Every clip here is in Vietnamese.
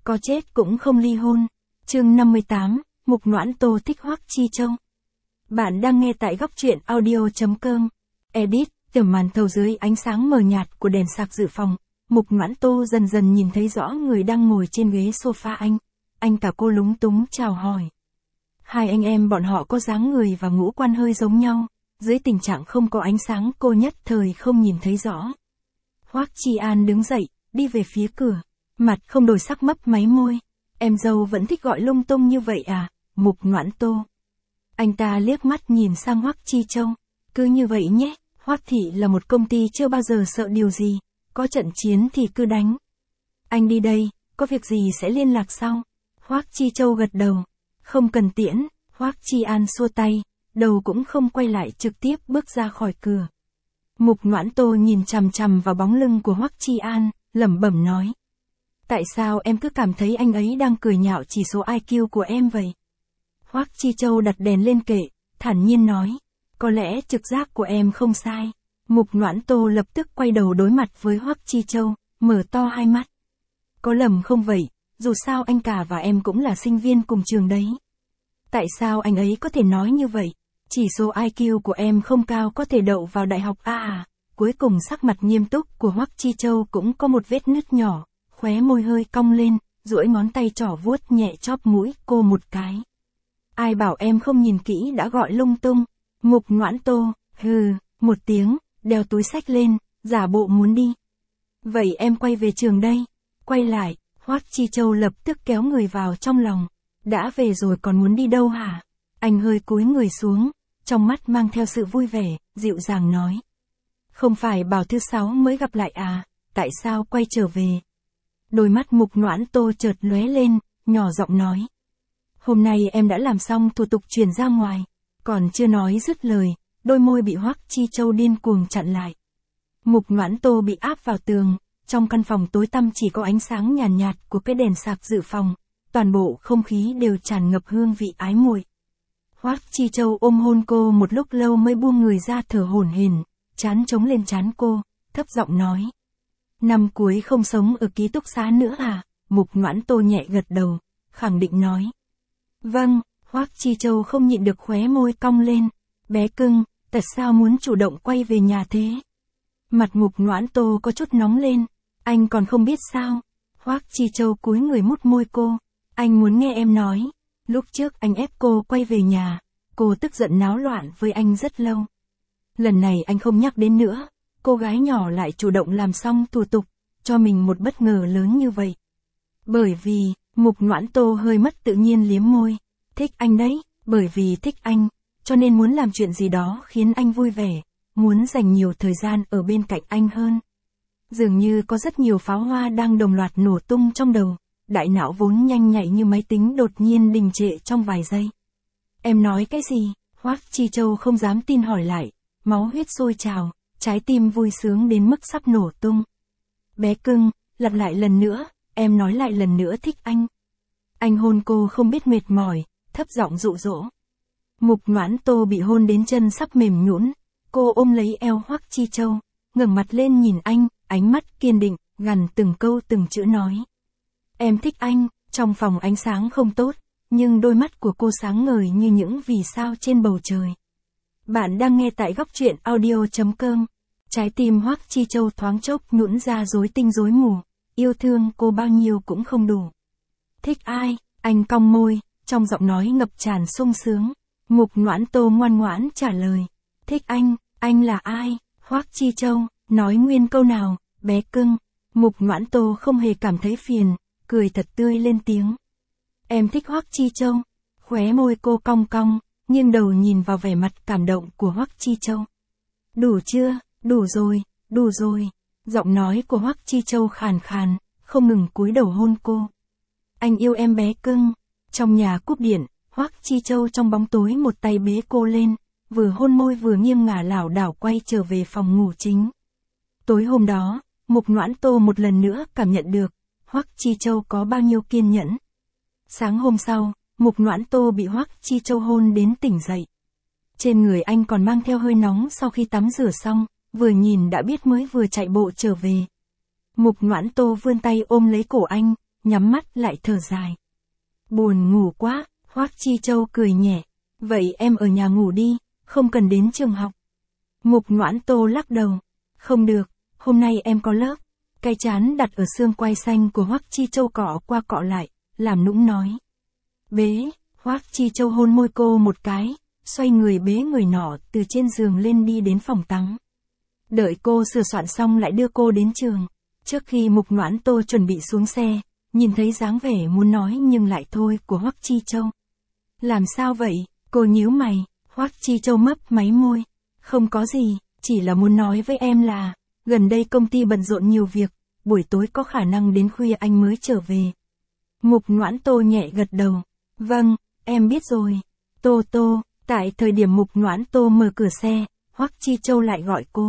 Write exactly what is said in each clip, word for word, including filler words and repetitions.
có chết cũng không ly hôn. Chương năm mươi tám, Mục Noãn Tô thích Hoắc Chi Châu. Bạn đang nghe tại góc truyện audio.com. Edit, từ màn thầu dưới ánh sáng mờ nhạt của đèn sạc dự phòng, Mục Noãn Tô dần dần nhìn thấy rõ người đang ngồi trên ghế sofa anh. Anh cả cô lúng túng chào hỏi. Hai anh em bọn họ có dáng người và ngũ quan hơi giống nhau, dưới tình trạng không có ánh sáng cô nhất thời không nhìn thấy rõ. Hoắc Chi An đứng dậy, đi về phía cửa, mặt không đổi sắc mấp máy môi. Em dâu vẫn thích gọi lung tung như vậy à, Mục Noãn Tô. Anh ta liếc mắt nhìn sang Hoắc Chi Châu. Cứ như vậy nhé, Hoắc thị là một công ty chưa bao giờ sợ điều gì, có trận chiến thì cứ đánh. Anh đi đây, có việc gì sẽ liên lạc sau. Hoắc Chi Châu gật đầu. Không cần tiễn, Hoắc Chi An xua tay, đầu cũng không quay lại trực tiếp bước ra khỏi cửa. Mục Noãn Tô nhìn chằm chằm vào bóng lưng của Hoắc Chi An, lẩm bẩm nói. Tại sao em cứ cảm thấy anh ấy đang cười nhạo chỉ số i kiu của em vậy? Hoắc Chi Châu đặt đèn lên kệ, thản nhiên nói. Có lẽ trực giác của em không sai. Mục Noãn Tô lập tức quay đầu đối mặt với Hoắc Chi Châu, mở to hai mắt. Có lầm không vậy, dù sao anh cả và em cũng là sinh viên cùng trường đấy. Tại sao anh ấy có thể nói như vậy? Chỉ số i kiu của em không cao có thể đậu vào đại học à à. Cuối cùng sắc mặt nghiêm túc của Hoắc Chi Châu cũng có một vết nứt nhỏ, khóe môi hơi cong lên, duỗi ngón tay trỏ vuốt nhẹ chóp mũi cô một cái. Ai bảo em không nhìn kỹ đã gọi lung tung. Mục Noãn Tô, hừ, một tiếng, đeo túi xách lên, giả bộ muốn đi. Vậy em quay về trường đây. Quay lại, Hoắc Chi Châu lập tức kéo người vào trong lòng. Đã về rồi còn muốn đi đâu hả? Anh hơi cúi người xuống, trong mắt mang theo sự vui vẻ, dịu dàng nói. Không phải bảo thứ sáu mới gặp lại à, tại sao quay trở về? Đôi mắt Mục Noãn Tô chợt lóe lên, nhỏ giọng nói. Hôm nay em đã làm xong thủ tục chuyển ra ngoài. Còn chưa nói dứt lời, đôi môi bị Hoắc Chi Châu điên cuồng chặn lại. Mục Noãn Tô bị áp vào tường, trong căn phòng tối tăm chỉ có ánh sáng nhàn nhạt, nhạt của cái đèn sạc dự phòng, toàn bộ không khí đều tràn ngập hương vị ái muội. Hoắc Chi Châu ôm hôn cô một lúc lâu mới buông người ra thở hổn hển, trán chống lên trán cô, thấp giọng nói. Năm cuối không sống ở ký túc xá nữa à? Mục Noãn Tô nhẹ gật đầu, khẳng định nói. Vâng. Hoắc Chi Châu không nhịn được khóe môi cong lên. Bé cưng, tại sao muốn chủ động quay về nhà thế? Mặt Mục Noãn Tô có chút nóng lên. Anh còn không biết sao? Hoắc Chi Châu cúi người mút môi cô. Anh muốn nghe em nói. Lúc trước anh ép cô quay về nhà, cô tức giận náo loạn với anh rất lâu. Lần này anh không nhắc đến nữa, cô gái nhỏ lại chủ động làm xong thủ tục, cho mình một bất ngờ lớn như vậy. Bởi vì, Mục Noãn Tô hơi mất tự nhiên liếm môi. Thích anh đấy, bởi vì thích anh, cho nên muốn làm chuyện gì đó khiến anh vui vẻ, muốn dành nhiều thời gian ở bên cạnh anh hơn. Dường như có rất nhiều pháo hoa đang đồng loạt nổ tung trong đầu, đại não vốn nhanh nhạy như máy tính đột nhiên đình trệ trong vài giây. Em nói cái gì? Hoắc Chi Châu không dám tin hỏi lại, máu huyết sôi trào, trái tim vui sướng đến mức sắp nổ tung. Bé cưng, lặp lại lần nữa, em nói lại lần nữa thích anh. Anh hôn cô không biết mệt mỏi, thấp giọng dụ dỗ. Mục Noãn Tô bị hôn đến chân sắp mềm nhũn, cô ôm lấy eo Hoắc Chi Châu, ngẩng mặt lên nhìn anh, ánh mắt kiên định, gằn từng câu từng chữ nói. Em thích anh. Trong phòng ánh sáng không tốt, nhưng đôi mắt của cô sáng ngời như những vì sao trên bầu trời. Bạn đang nghe tại góc truyện audio.com. Trái tim Hoắc Chi Châu thoáng chốc nhũn ra rối tinh rối mù, yêu thương cô bao nhiêu cũng không đủ. Thích ai? Anh cong môi, trong giọng nói ngập tràn sung sướng. Mục Noãn Tô ngoan ngoãn trả lời. Thích anh. Anh là ai? Hoắc Chi Châu, nói nguyên câu nào, bé cưng. Mục Noãn Tô không hề cảm thấy phiền, cười thật tươi lên tiếng. Em thích Hoắc Chi Châu. Khóe môi cô cong cong, nghiêng đầu nhìn vào vẻ mặt cảm động của Hoắc Chi Châu. Đủ chưa? Đủ rồi, đủ rồi. Giọng nói của Hoắc Chi Châu khàn khàn, không ngừng cúi đầu hôn cô. Anh yêu em bé cưng. Trong nhà cúp điện, Hoắc Chi Châu trong bóng tối một tay bế cô lên, vừa hôn môi vừa nghiêng ngả lảo đảo quay trở về phòng ngủ chính. Tối hôm đó, Mục Noãn Tô một lần nữa cảm nhận được Hoắc Chi Châu có bao nhiêu kiên nhẫn. Sáng hôm sau, Mục Noãn Tô bị Hoắc Chi Châu hôn đến tỉnh dậy. Trên người anh còn mang theo hơi nóng sau khi tắm rửa xong, vừa nhìn đã biết mới vừa chạy bộ trở về. Mục Noãn Tô vươn tay ôm lấy cổ anh, nhắm mắt lại thở dài. Buồn ngủ quá, Hoắc Chi Châu cười nhẹ. Vậy em ở nhà ngủ đi, không cần đến trường học. Mục Noãn Tô lắc đầu. Không được, hôm nay em có lớp. Cái chán đặt ở xương quai xanh của Hoắc Chi Châu cọ qua cọ lại, làm nũng nói. Bế, Hoắc Chi Châu hôn môi cô một cái, xoay người bế người nọ từ trên giường lên đi đến phòng tắm. Đợi cô sửa soạn xong lại đưa cô đến trường. Trước khi Mục Noãn Tô chuẩn bị xuống xe, nhìn thấy dáng vẻ muốn nói nhưng lại thôi của Hoắc Chi Châu. Làm sao vậy? Cô nhíu mày, Hoắc Chi Châu mấp máy môi. Không có gì, chỉ là muốn nói với em là, gần đây công ty bận rộn nhiều việc, buổi tối có khả năng đến khuya anh mới trở về. Mục Noãn Tô nhẹ gật đầu. Vâng, em biết rồi. Tô Tô, tại thời điểm Mục Noãn Tô mở cửa xe, Hoắc Chi Châu lại gọi cô.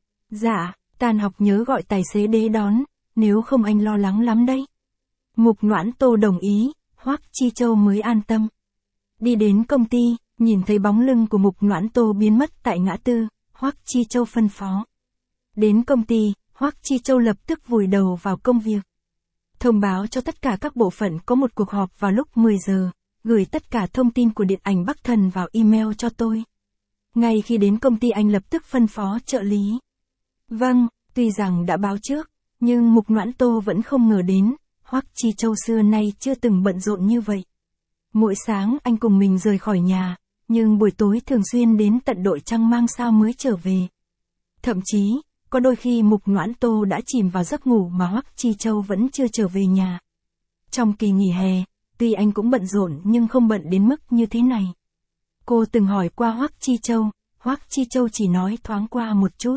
Dạ, tan học nhớ gọi tài xế đến đón, nếu không anh lo lắng lắm đấy. Mục Noãn Tô đồng ý, Hoắc Chi Châu mới an tâm. Đi đến công ty, nhìn thấy bóng lưng của Mục Noãn Tô biến mất tại ngã tư, Hoắc Chi Châu phân phó. Đến công ty, Hoắc Chi Châu lập tức vùi đầu vào công việc. Thông báo cho tất cả các bộ phận có một cuộc họp vào lúc mười giờ, gửi tất cả thông tin của điện ảnh Bắc Thần vào email cho tôi. Ngay khi đến công ty anh lập tức phân phó trợ lý. Vâng, tuy rằng đã báo trước, nhưng Mục Noãn Tô vẫn không ngờ đến, Hoắc Chi Châu xưa nay chưa từng bận rộn như vậy. Mỗi sáng anh cùng mình rời khỏi nhà, nhưng buổi tối thường xuyên đến tận đội trăng mang sao mới trở về. Thậm chí, có đôi khi Mục Noãn Tô đã chìm vào giấc ngủ mà Hoắc Chi Châu vẫn chưa trở về nhà. Trong kỳ nghỉ hè, tuy anh cũng bận rộn nhưng không bận đến mức như thế này. Cô từng hỏi qua Hoắc Chi Châu, Hoắc Chi Châu chỉ nói thoáng qua một chút.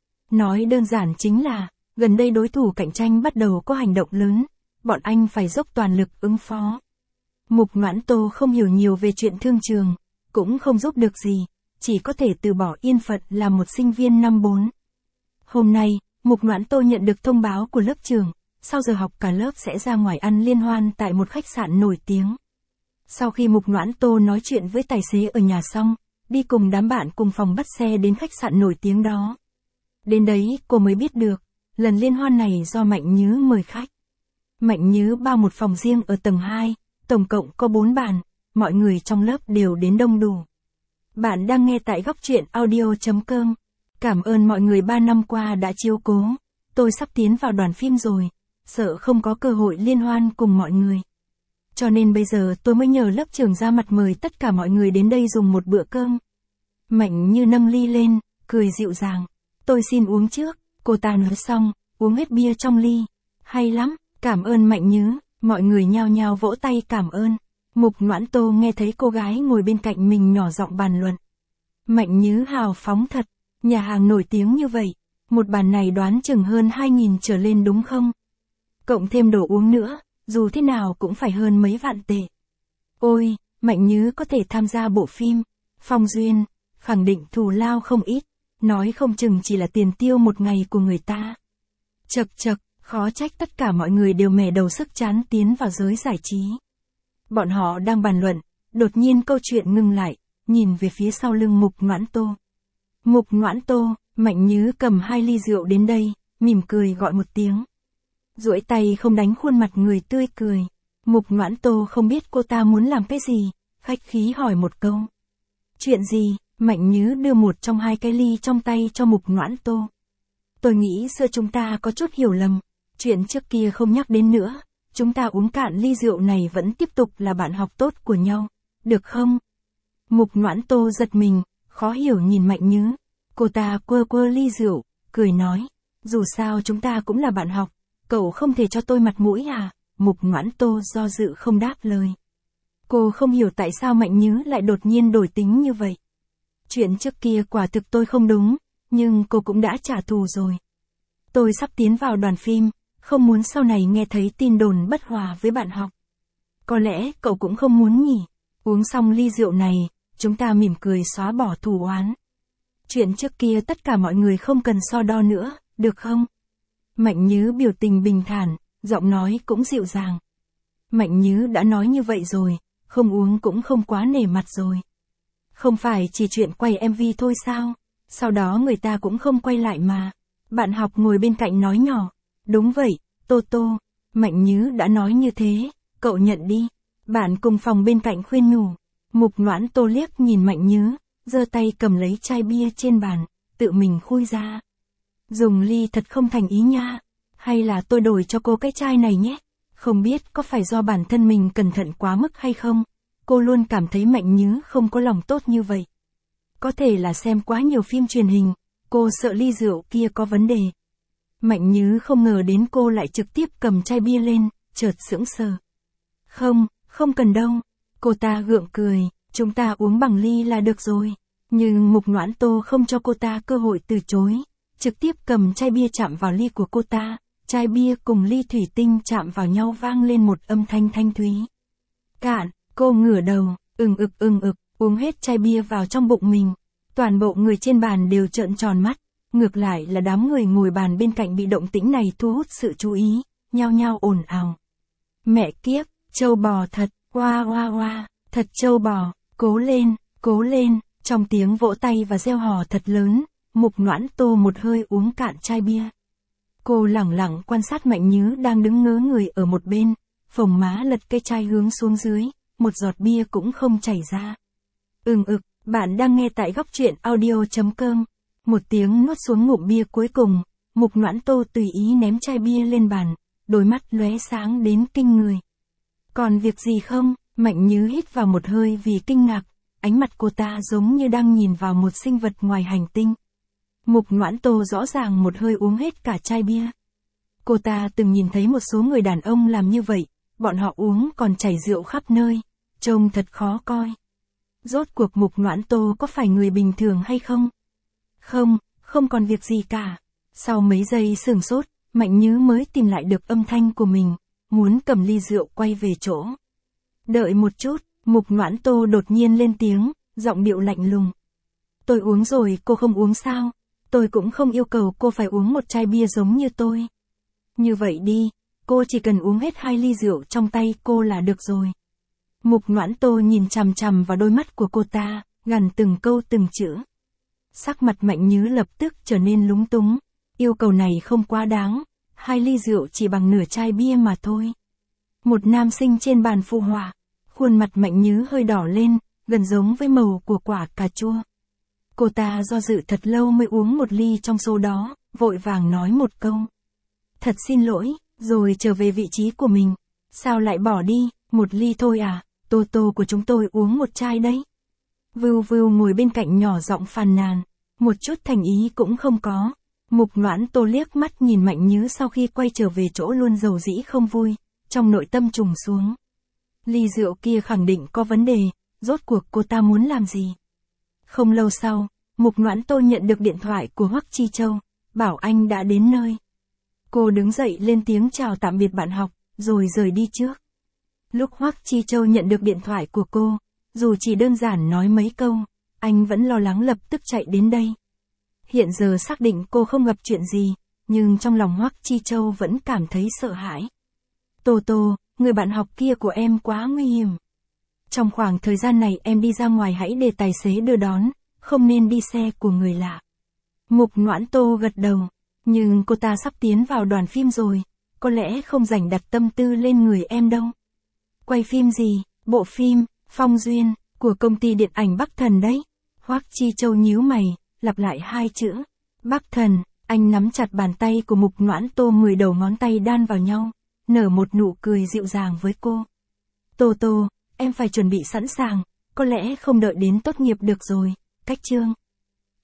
Nói đơn giản chính là, gần đây đối thủ cạnh tranh bắt đầu có hành động lớn, bọn anh phải dốc toàn lực ứng phó. Mục Noãn Tô không hiểu nhiều về chuyện thương trường, cũng không giúp được gì, chỉ có thể từ bỏ yên phận làm một sinh viên năm bốn. Hôm nay, Mục Noãn Tô nhận được thông báo của lớp trưởng, sau giờ học cả lớp sẽ ra ngoài ăn liên hoan tại một khách sạn nổi tiếng. Sau khi Mục Noãn Tô nói chuyện với tài xế ở nhà xong, đi cùng đám bạn cùng phòng bắt xe đến khách sạn nổi tiếng đó. Đến đấy cô mới biết được, lần liên hoan này do Mạnh Nhứ mời khách. Mạnh Nhứ bao một phòng riêng ở tầng hai, tổng cộng có bốn bàn, mọi người trong lớp đều đến đông đủ. Bạn đang nghe tại góc truyện audio chấm com. Cảm ơn mọi người ba năm qua đã chiếu cố. Tôi sắp tiến vào đoàn phim rồi, sợ không có cơ hội liên hoan cùng mọi người. Cho nên bây giờ tôi mới nhờ lớp trưởng ra mặt mời tất cả mọi người đến đây dùng một bữa cơm. Mạnh Như nâng ly lên, cười dịu dàng. Tôi xin uống trước, cô ta nói xong, uống hết bia trong ly. Hay lắm, cảm ơn Mạnh Nhứ, mọi người nhao nhao vỗ tay cảm ơn. Mục Noãn Tô nghe thấy cô gái ngồi bên cạnh mình nhỏ giọng bàn luận. Mạnh Nhứ hào phóng thật, nhà hàng nổi tiếng như vậy, một bàn này đoán chừng hơn hai nghìn trở lên đúng không? Cộng thêm đồ uống nữa, dù thế nào cũng phải hơn mấy vạn tệ. Ôi, Mạnh Nhứ có thể tham gia bộ phim, Phong Duyên, khẳng định thù lao không ít, nói không chừng chỉ là tiền tiêu một ngày của người ta. Chật chật, khó trách tất cả mọi người đều mẻ đầu sức chán tiến vào giới giải trí. Bọn họ đang bàn luận, đột nhiên câu chuyện ngừng lại, nhìn về phía sau lưng Mục Noãn Tô. Mục Noãn Tô, Mạnh Nhứ cầm hai ly rượu đến đây, mỉm cười gọi một tiếng. Duỗi tay không đánh khuôn mặt người tươi cười. Mục Noãn Tô không biết cô ta muốn làm cái gì, khách khí hỏi một câu. Chuyện gì? Mạnh Nhứ đưa một trong hai cái ly trong tay cho Mục Noãn Tô. Tôi nghĩ xưa chúng ta có chút hiểu lầm, chuyện trước kia không nhắc đến nữa, chúng ta uống cạn ly rượu này vẫn tiếp tục là bạn học tốt của nhau, được không? Mục Noãn Tô giật mình, khó hiểu nhìn Mạnh Nhứ. Cô ta quơ quơ ly rượu, cười nói, dù sao chúng ta cũng là bạn học, cậu không thể cho tôi mặt mũi à? Mục Noãn Tô do dự không đáp lời. Cô không hiểu tại sao Mạnh Nhứ lại đột nhiên đổi tính như vậy. Chuyện trước kia quả thực tôi không đúng, nhưng cô cũng đã trả thù rồi. Tôi sắp tiến vào đoàn phim, không muốn sau này nghe thấy tin đồn bất hòa với bạn học. Có lẽ cậu cũng không muốn nhỉ? Uống xong ly rượu này, chúng ta mỉm cười xóa bỏ thù oán. Chuyện trước kia tất cả mọi người không cần so đo nữa, được không? Mạnh Nhứ biểu tình bình thản, giọng nói cũng dịu dàng. Mạnh Nhứ đã nói như vậy rồi, không uống cũng không quá nể mặt rồi. Không phải chỉ chuyện quay em vê thôi sao? Sau đó người ta cũng không quay lại mà. Bạn học ngồi bên cạnh nói nhỏ. Đúng vậy, Tô Tô, Mạnh Nhứ đã nói như thế, cậu nhận đi. Bạn cùng phòng bên cạnh khuyên nhủ. Mục Noãn Tô liếc nhìn Mạnh Nhứ, giơ tay cầm lấy chai bia trên bàn, tự mình khui ra. Dùng ly thật không thành ý nha. Hay là tôi đổi cho cô cái chai này nhé. Không biết có phải do bản thân mình cẩn thận quá mức hay không. Cô luôn cảm thấy Mạnh Nhứ không có lòng tốt như vậy. Có thể là xem quá nhiều phim truyền hình, cô sợ ly rượu kia có vấn đề. Mạnh Nhứ không ngờ đến cô lại trực tiếp cầm chai bia lên, chợt sững sờ. Không, không cần đâu. Cô ta gượng cười, chúng ta uống bằng ly là được rồi. Nhưng Mục Noãn Tô không cho cô ta cơ hội từ chối, trực tiếp cầm chai bia chạm vào ly của cô ta. Chai bia cùng ly thủy tinh chạm vào nhau vang lên một âm thanh thanh thúy. Cạn, cô ngửa đầu, ừng ực ừng ực, uống hết chai bia vào trong bụng mình. Toàn bộ người trên bàn đều trợn tròn mắt, ngược lại là đám người ngồi bàn bên cạnh bị động tĩnh này thu hút sự chú ý, nhao nhao ồn ào. Mẹ kiếp, trâu bò thật, oa oa oa, thật trâu bò, cố lên, cố lên, trong tiếng vỗ tay và reo hò thật lớn, Mục Noãn Tô một hơi uống cạn chai bia. Cô lẳng lặng quan sát Mạnh Nhứ đang đứng ngớ người ở một bên, phồng má lật cái chai hướng xuống dưới, một giọt bia cũng không chảy ra. Ừng ực, bạn đang nghe tại góc truyện audio chấm com. Một tiếng nuốt xuống ngụm bia cuối cùng, Mục Noãn Tô tùy ý ném chai bia lên bàn, đôi mắt lóe sáng đến kinh người. Còn việc gì không? Mạnh Nhứ hít vào một hơi vì kinh ngạc, ánh mặt cô ta giống như đang nhìn vào một sinh vật ngoài hành tinh. Mục Noãn Tô rõ ràng một hơi uống hết cả chai bia. Cô ta từng nhìn thấy một số người đàn ông làm như vậy, bọn họ uống còn chảy rượu khắp nơi, trông thật khó coi. Rốt cuộc Mục Noãn Tô có phải người bình thường hay không? Không, không còn việc gì cả. Sau mấy giây sửng sốt, Mạnh Nhứ mới tìm lại được âm thanh của mình, muốn cầm ly rượu quay về chỗ. Đợi một chút, Mục Noãn Tô đột nhiên lên tiếng, giọng điệu lạnh lùng. Tôi uống rồi, cô không uống sao? Tôi cũng không yêu cầu cô phải uống một chai bia giống như tôi. Như vậy đi, cô chỉ cần uống hết hai ly rượu trong tay cô là được rồi. Mục Noãn Tô nhìn chằm chằm vào đôi mắt của cô ta, gằn từng câu từng chữ. Sắc mặt Mạnh Nhứ lập tức trở nên lúng túng. Yêu cầu này không quá đáng, hai ly rượu chỉ bằng nửa chai bia mà thôi. Một nam sinh trên bàn phụ họa, khuôn mặt Mạnh Nhứ hơi đỏ lên, gần giống với màu của quả cà chua. Cô ta do dự thật lâu mới uống một ly trong số đó, vội vàng nói một câu. Thật xin lỗi, rồi trở về vị trí của mình. Sao lại bỏ đi, một ly thôi à, Tô Tô của chúng tôi uống một chai đấy. Vưu Vưu ngồi bên cạnh nhỏ giọng phàn nàn, một chút thành ý cũng không có. Mục Noãn Tô liếc mắt nhìn Mạnh Nhứ sau khi quay trở về chỗ luôn dầu dĩ không vui, trong nội tâm trùng xuống. Ly rượu kia khẳng định có vấn đề, rốt cuộc cô ta muốn làm gì? Không lâu sau, Mục Noãn Tô nhận được điện thoại của Hoắc Chi Châu, bảo anh đã đến nơi. Cô đứng dậy lên tiếng chào tạm biệt bạn học, rồi rời đi trước. Lúc Hoắc Chi Châu nhận được điện thoại của cô, dù chỉ đơn giản nói mấy câu, anh vẫn lo lắng lập tức chạy đến đây. Hiện giờ xác định cô không gặp chuyện gì, nhưng trong lòng Hoắc Chi Châu vẫn cảm thấy sợ hãi. Tô Tô, người bạn học kia của em quá nguy hiểm. Trong khoảng thời gian này em đi ra ngoài hãy để tài xế đưa đón, không nên đi xe của người lạ. Mục Noãn Tô gật đầu, nhưng cô ta sắp tiến vào đoàn phim rồi, có lẽ không rảnh đặt tâm tư lên người em đâu. Quay phim gì? Bộ phim Phong Duyên của công ty điện ảnh Bắc Thần đấy. Hoắc Chi Châu nhíu mày, lặp lại hai chữ Bắc Thần. Anh nắm chặt bàn tay của Mục Noãn Tô, mười đầu ngón tay đan vào nhau, nở một nụ cười dịu dàng với cô. Tô Tô, em phải chuẩn bị sẵn sàng, có lẽ không đợi đến tốt nghiệp được rồi, cách chương.